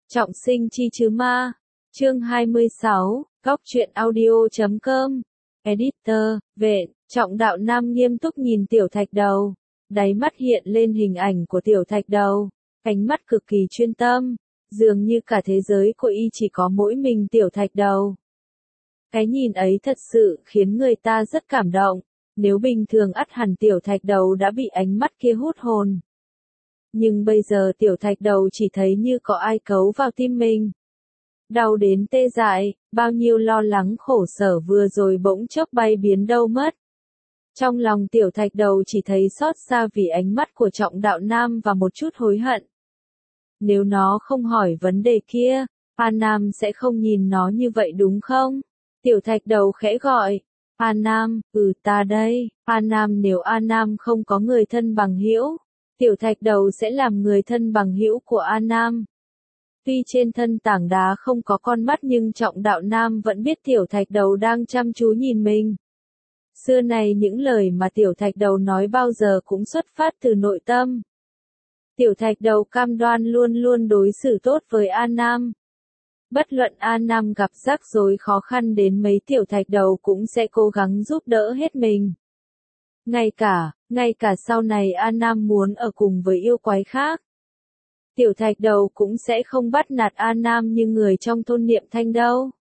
Trọng sinh chi chứ ma. Chương 26, Góc truyện audio.com. Editor, Vệ, Trọng Đạo Nam nghiêm túc nhìn Tiểu Thạch Đầu. Đáy mắt hiện lên hình ảnh của Tiểu Thạch Đầu. Ánh mắt cực kỳ chuyên tâm. Dường như cả thế giới của y chỉ có mỗi mình Tiểu Thạch Đầu. Cái nhìn ấy thật sự khiến người ta rất cảm động. Nếu bình thường ắt hẳn Tiểu Thạch Đầu đã bị ánh mắt kia hút hồn. Nhưng bây giờ Tiểu Thạch Đầu chỉ thấy như có ai cấu vào tim mình. Đau đến tê dại, bao nhiêu lo lắng khổ sở vừa rồi bỗng chốc bay biến đâu mất. Trong lòng Tiểu Thạch Đầu chỉ thấy xót xa vì ánh mắt của Trọng Đạo Nam và một chút hối hận. Nếu nó không hỏi vấn đề kia, A Nam sẽ không nhìn nó như vậy đúng không? Tiểu Thạch Đầu khẽ gọi. A Nam, ta đây. A Nam, nếu A Nam không có người thân bằng hữu, Tiểu Thạch Đầu sẽ làm người thân bằng hữu của A Nam. Tuy trên thân tảng đá không có con mắt nhưng Trọng Đạo Nam vẫn biết Tiểu Thạch Đầu đang chăm chú nhìn mình. Xưa này những lời mà Tiểu Thạch Đầu nói bao giờ cũng xuất phát từ nội tâm. Tiểu Thạch Đầu cam đoan luôn luôn đối xử tốt với A Nam. Bất luận A Nam gặp rắc rối khó khăn đến mấy Tiểu Thạch Đầu cũng sẽ cố gắng giúp đỡ hết mình. Ngay cả sau này A Nam muốn ở cùng với yêu quái khác, Tiểu Thạch Đầu cũng sẽ không bắt nạt A Nam như người trong thôn Niệm Thanh đâu.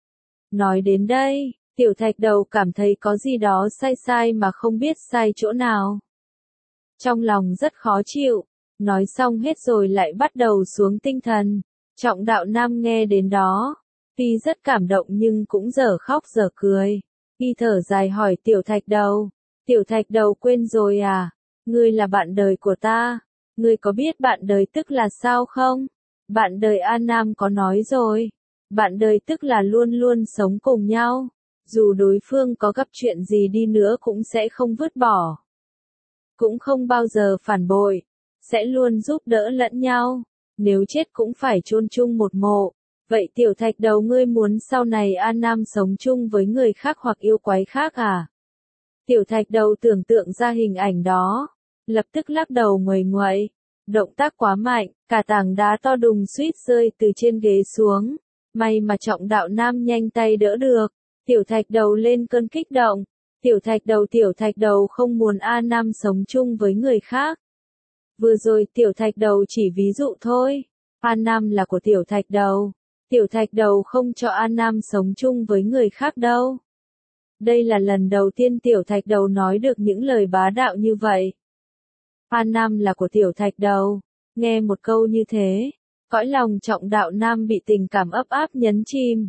Nói đến đây, Tiểu Thạch Đầu cảm thấy có gì đó sai mà không biết sai chỗ nào. Trong lòng rất khó chịu, nói xong hết rồi lại bắt đầu xuống tinh thần. Trọng Đạo Nam nghe đến đó, tuy rất cảm động nhưng cũng dở khóc dở cười. Y thở dài hỏi Tiểu Thạch Đầu. Tiểu Thạch Đầu quên rồi à? Ngươi là bạn đời của ta. Ngươi có biết bạn đời tức là sao không? Bạn đời A Nam có nói rồi. Bạn đời tức là luôn luôn sống cùng nhau. Dù đối phương có gặp chuyện gì đi nữa cũng sẽ không vứt bỏ. Cũng không bao giờ phản bội. Sẽ luôn giúp đỡ lẫn nhau. Nếu chết cũng phải chôn chung một mộ. Vậy Tiểu Thạch Đầu, ngươi muốn sau này A Nam sống chung với người khác hoặc yêu quái khác à? Tiểu Thạch Đầu tưởng tượng ra hình ảnh đó, lập tức lắc đầu nguầy nguậy. Động tác quá mạnh, cả tảng đá to đùng suýt rơi từ trên ghế xuống. May mà Trọng Đạo Nam nhanh tay đỡ được. Tiểu Thạch Đầu lên cơn kích động. Tiểu Thạch Đầu không muốn A Nam sống chung với người khác. Vừa rồi Tiểu Thạch Đầu chỉ ví dụ thôi. A Nam là của Tiểu Thạch Đầu. Tiểu Thạch Đầu không cho A Nam sống chung với người khác đâu. Đây là lần đầu tiên Tiểu Thạch Đầu nói được những lời bá đạo như vậy. A Nam là của Tiểu Thạch Đầu. Nghe một câu như thế, cõi lòng Trọng Đạo Nam bị tình cảm ấp áp nhấn chìm.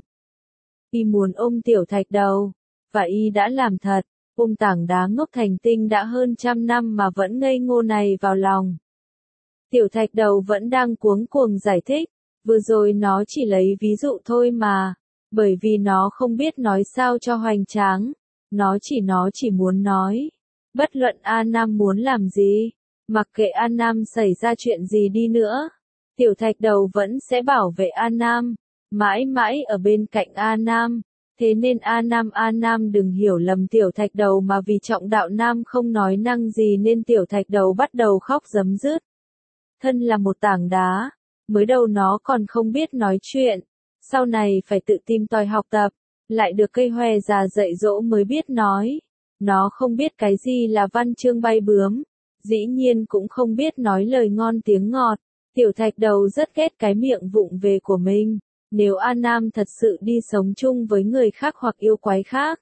Y muốn ôm Tiểu Thạch Đầu, và y đã làm thật, ôm tảng đá ngốc thành tinh đã hơn 100 năm mà vẫn ngây ngô này vào lòng. Tiểu Thạch Đầu vẫn đang cuống cuồng giải thích, vừa rồi nó chỉ lấy ví dụ thôi mà, bởi vì nó không biết nói sao cho hoành tráng, nó chỉ muốn nói, bất luận A Nam muốn làm gì, mặc kệ A Nam xảy ra chuyện gì đi nữa, Tiểu Thạch Đầu vẫn sẽ bảo vệ A Nam, mãi mãi ở bên cạnh A Nam. Thế nên A Nam đừng hiểu lầm Tiểu Thạch Đầu, mà vì Trọng Đạo Nam không nói năng gì nên Tiểu Thạch Đầu bắt đầu khóc rấm rứt. Thân là một tảng đá, mới đầu nó còn không biết nói chuyện, sau này phải tự tìm tòi học tập, lại được cây hoè già dạy dỗ mới biết nói. Nó không biết cái gì là văn chương bay bướm, dĩ nhiên cũng không biết nói lời ngon tiếng ngọt. Tiểu Thạch Đầu rất ghét cái miệng vụng về của mình. Nếu A Nam thật sự đi sống chung với người khác hoặc yêu quái khác,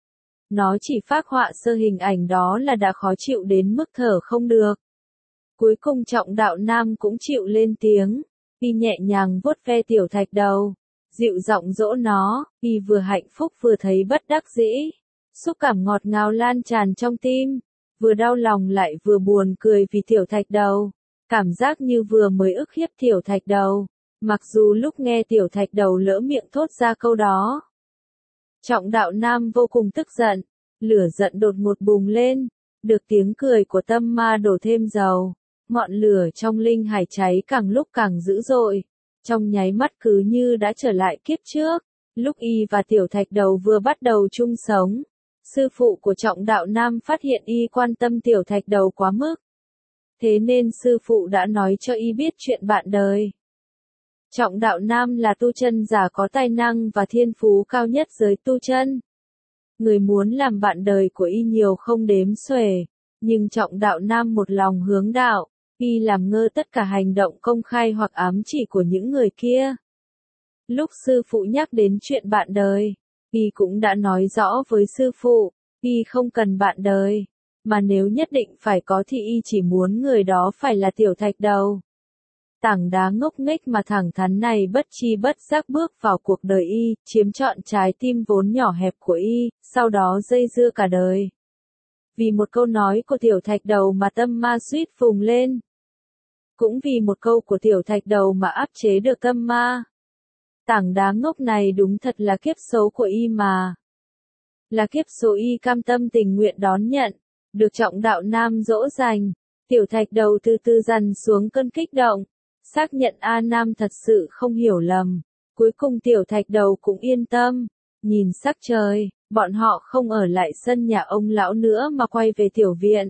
nó chỉ phác họa sơ hình ảnh đó là đã khó chịu đến mức thở không được. Cuối cùng Trọng Đạo Nam cũng chịu lên tiếng, y nhẹ nhàng vuốt ve Tiểu Thạch Đầu, dịu giọng dỗ nó, y vừa hạnh phúc vừa thấy bất đắc dĩ, xúc cảm ngọt ngào lan tràn trong tim, vừa đau lòng lại vừa buồn cười vì Tiểu Thạch Đầu, cảm giác như vừa mới ức hiếp Tiểu Thạch Đầu, mặc dù lúc nghe Tiểu Thạch Đầu lỡ miệng thốt ra câu đó. Trọng Đạo Nam vô cùng tức giận, lửa giận đột ngột bùng lên, được tiếng cười của tâm ma đổ thêm dầu. Ngọn lửa trong linh hải cháy càng lúc càng dữ dội, trong nháy mắt cứ như đã trở lại kiếp trước, lúc y và Tiểu Thạch Đầu vừa bắt đầu chung sống. Sư phụ của Trọng Đạo Nam phát hiện y quan tâm Tiểu Thạch Đầu quá mức. Thế nên sư phụ đã nói cho y biết chuyện bạn đời. Trọng Đạo Nam là tu chân giả có tài năng và thiên phú cao nhất giới tu chân. Người muốn làm bạn đời của y nhiều không đếm xuể, nhưng Trọng Đạo Nam một lòng hướng đạo, y làm ngơ tất cả hành động công khai hoặc ám chỉ của những người kia. Lúc sư phụ nhắc đến chuyện bạn đời, y cũng đã nói rõ với sư phụ, y không cần bạn đời, mà nếu nhất định phải có thì y chỉ muốn người đó phải là Tiểu Thạch Đầu. Tảng đá ngốc nghếch mà thẳng thắn này bất chi bất giác bước vào cuộc đời y, chiếm trọn trái tim vốn nhỏ hẹp của y, sau đó dây dưa cả đời. Vì một câu nói của Tiểu Thạch Đầu mà tâm ma suýt phùng lên. Cũng vì một câu của Tiểu Thạch Đầu mà áp chế được tâm ma. Tảng đá ngốc này đúng thật là kiếp số của y mà. Là kiếp số y cam tâm tình nguyện đón nhận, được Trọng Đạo Nam dỗ dành. Tiểu Thạch Đầu từ từ dằn xuống cơn kích động, xác nhận A Nam thật sự không hiểu lầm. Cuối cùng Tiểu Thạch Đầu cũng yên tâm, nhìn sắc trời, bọn họ không ở lại sân nhà ông lão nữa mà quay về tiểu viện.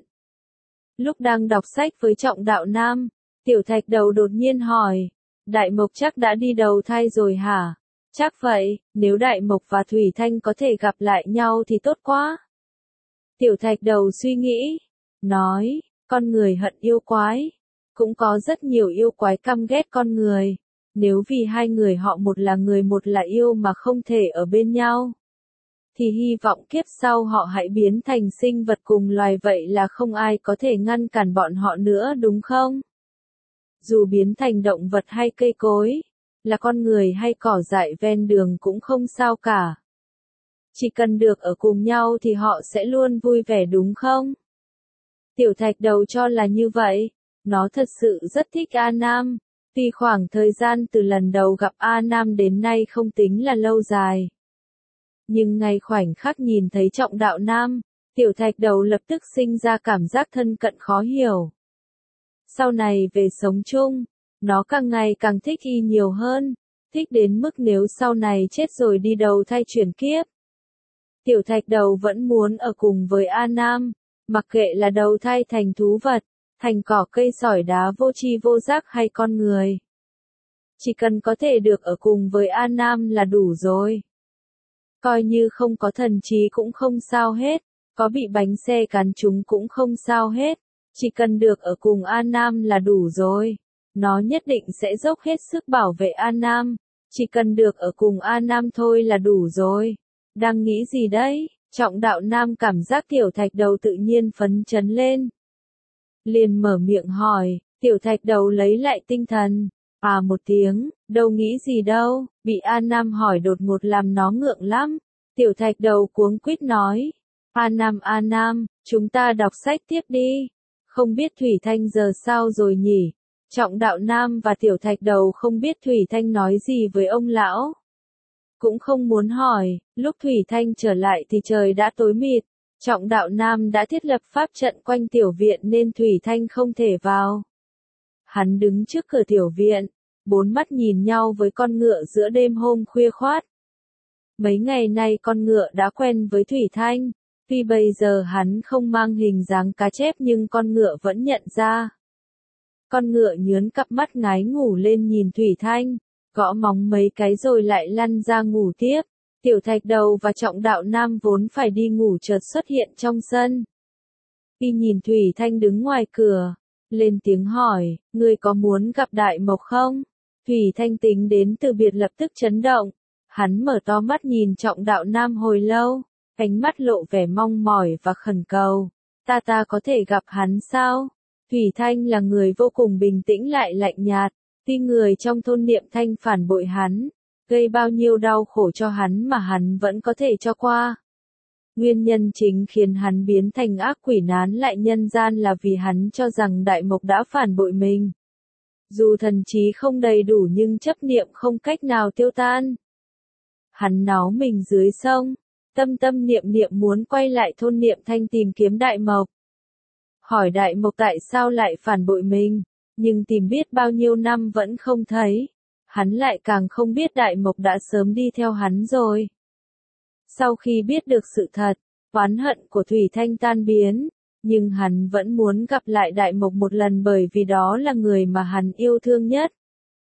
Lúc đang đọc sách với Trọng Đạo Nam, Tiểu Thạch Đầu đột nhiên hỏi, Đại Mộc chắc đã đi đầu thai rồi hả? Chắc vậy, nếu Đại Mộc và Thủy Thanh có thể gặp lại nhau thì tốt quá. Tiểu Thạch Đầu suy nghĩ, nói, con người hận yêu quái. Cũng có rất nhiều yêu quái căm ghét con người. Nếu vì hai người họ một là người một là yêu mà không thể ở bên nhau, thì hy vọng kiếp sau họ hãy biến thành sinh vật cùng loài, vậy là không ai có thể ngăn cản bọn họ nữa đúng không? Dù biến thành động vật hay cây cối, là con người hay cỏ dại ven đường cũng không sao cả. Chỉ cần được ở cùng nhau thì họ sẽ luôn vui vẻ đúng không? Tiểu Thạch Đầu cho là như vậy. Nó thật sự rất thích A Nam. Tuy khoảng thời gian từ lần đầu gặp A Nam đến nay không tính là lâu dài, nhưng ngay khoảnh khắc nhìn thấy Trọng Đạo Nam, Tiểu Thạch Đầu lập tức sinh ra cảm giác thân cận khó hiểu. Sau này về sống chung, nó càng ngày càng thích y nhiều hơn, thích đến mức nếu sau này chết rồi đi đầu thai chuyển kiếp, Tiểu Thạch Đầu vẫn muốn ở cùng với A Nam, mặc kệ là đầu thai thành thú vật, thành cỏ cây sỏi đá vô tri vô giác hay con người. Chỉ cần có thể được ở cùng với A Nam là đủ rồi. Coi như không có thần trí cũng không sao hết, có bị bánh xe cán trúng cũng không sao hết, chỉ cần được ở cùng A Nam là đủ rồi. Nó nhất định sẽ dốc hết sức bảo vệ A Nam, chỉ cần được ở cùng A Nam thôi là đủ rồi. Đang nghĩ gì đấy? Trọng Đạo Nam cảm giác Tiểu Thạch Đầu tự nhiên phấn chấn lên. Liền mở miệng hỏi, Tiểu Thạch Đầu lấy lại tinh thần. À một tiếng, đâu nghĩ gì đâu, bị A Nam hỏi đột ngột làm nó ngượng lắm. Tiểu Thạch Đầu cuống quýt nói, A Nam, chúng ta đọc sách tiếp đi. Không biết Thủy Thanh giờ sao rồi nhỉ? Trọng Đạo Nam và Tiểu Thạch Đầu không biết Thủy Thanh nói gì với ông lão. Cũng không muốn hỏi, lúc Thủy Thanh trở lại thì trời đã tối mịt. Trọng Đạo Nam đã thiết lập pháp trận quanh tiểu viện nên Thủy Thanh không thể vào. Hắn đứng trước cửa tiểu viện, bốn mắt nhìn nhau với con ngựa giữa đêm hôm khuya khoát. Mấy ngày nay con ngựa đã quen với Thủy Thanh, tuy bây giờ hắn không mang hình dáng cá chép nhưng con ngựa vẫn nhận ra. Con ngựa nhướn cặp mắt ngái ngủ lên nhìn Thủy Thanh, gõ móng mấy cái rồi lại lăn ra ngủ tiếp. Tiểu Thạch Đầu và Trọng Đạo Nam vốn phải đi ngủ chợt xuất hiện trong sân. Y nhìn Thủy Thanh đứng ngoài cửa, lên tiếng hỏi, ngươi có muốn gặp Đại Mộc không? Thủy Thanh tính đến từ biệt lập tức chấn động, hắn mở to mắt nhìn Trọng Đạo Nam hồi lâu, ánh mắt lộ vẻ mong mỏi và khẩn cầu. Ta có thể gặp hắn sao? Thủy Thanh là người vô cùng bình tĩnh lại lạnh nhạt, tuy người trong thôn Niệm Thanh phản bội hắn, gây bao nhiêu đau khổ cho hắn mà hắn vẫn có thể cho qua. Nguyên nhân chính khiến hắn biến thành ác quỷ nán lại nhân gian là vì hắn cho rằng Đại Mộc đã phản bội mình. Dù thần trí không đầy đủ nhưng chấp niệm không cách nào tiêu tan. Hắn náu mình dưới sông, tâm niệm muốn quay lại thôn Niệm Thanh tìm kiếm Đại Mộc. Hỏi Đại Mộc tại sao lại phản bội mình, nhưng tìm biết bao nhiêu năm vẫn không thấy. Hắn lại càng không biết Đại Mộc đã sớm đi theo hắn rồi. Sau khi biết được sự thật, oán hận của Thủy Thanh tan biến, nhưng hắn vẫn muốn gặp lại Đại Mộc một lần bởi vì đó là người mà hắn yêu thương nhất.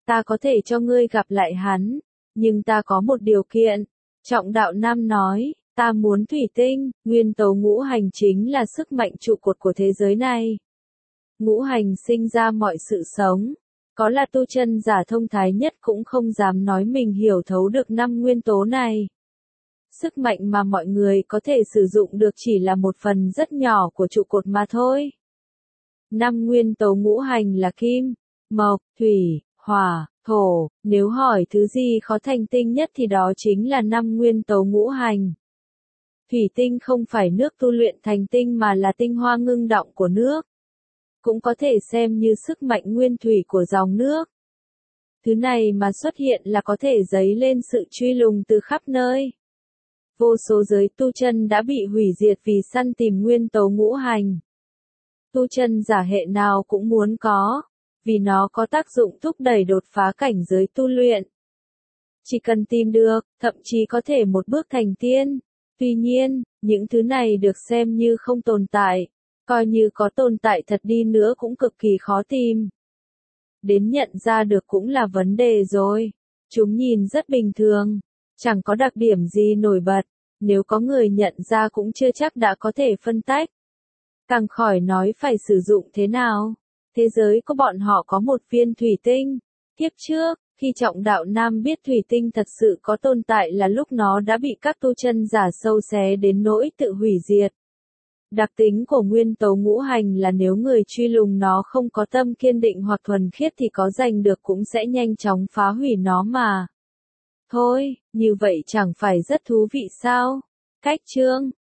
ta có thể cho ngươi gặp lại hắn, nhưng ta có một điều kiện. Trọng đạo nam nói, ta muốn thủy tinh, nguyên tố ngũ hành chính là sức mạnh trụ cột của thế giới này. Ngũ hành sinh ra mọi sự sống. Có là tu chân giả thông thái nhất cũng không dám nói mình hiểu thấu được 5 nguyên tố này. Sức mạnh mà mọi người có thể sử dụng được chỉ là một phần rất nhỏ của trụ cột mà thôi. 5 nguyên tố ngũ hành là kim, mộc, thủy, hỏa, thổ. Nếu hỏi thứ gì khó thành tinh nhất thì đó chính là 5 nguyên tố ngũ hành. Thủy tinh không phải nước tu luyện thành tinh mà là tinh hoa ngưng đọng của nước. Cũng có thể xem như sức mạnh nguyên thủy của dòng nước. Thứ này mà xuất hiện là có thể dấy lên sự truy lùng từ khắp nơi. Vô số giới tu chân đã bị hủy diệt vì săn tìm nguyên tố ngũ hành. Tu chân giả hệ nào cũng muốn có, vì nó có tác dụng thúc đẩy đột phá cảnh giới tu luyện. Chỉ cần tìm được, thậm chí có thể một bước thành tiên. Tuy nhiên, những thứ này được xem như không tồn tại. Coi như có tồn tại thật đi nữa cũng cực kỳ khó tìm. Đến nhận ra được cũng là vấn đề rồi. Chúng nhìn rất bình thường, chẳng có đặc điểm gì nổi bật. Nếu có người nhận ra cũng chưa chắc đã có thể phân tách. Càng khỏi nói phải sử dụng thế nào. Thế giới của bọn họ có một viên thủy tinh. Kiếp trước, khi Trọng đạo nam biết thủy tinh thật sự có tồn tại là lúc nó đã bị các tu chân giả sâu xé đến nỗi tự hủy diệt. Đặc tính của nguyên tố ngũ hành là nếu người truy lùng nó không có tâm kiên định hoặc thuần khiết thì có giành được cũng sẽ nhanh chóng phá hủy nó mà. Thôi, như vậy chẳng phải rất thú vị sao? Cách chương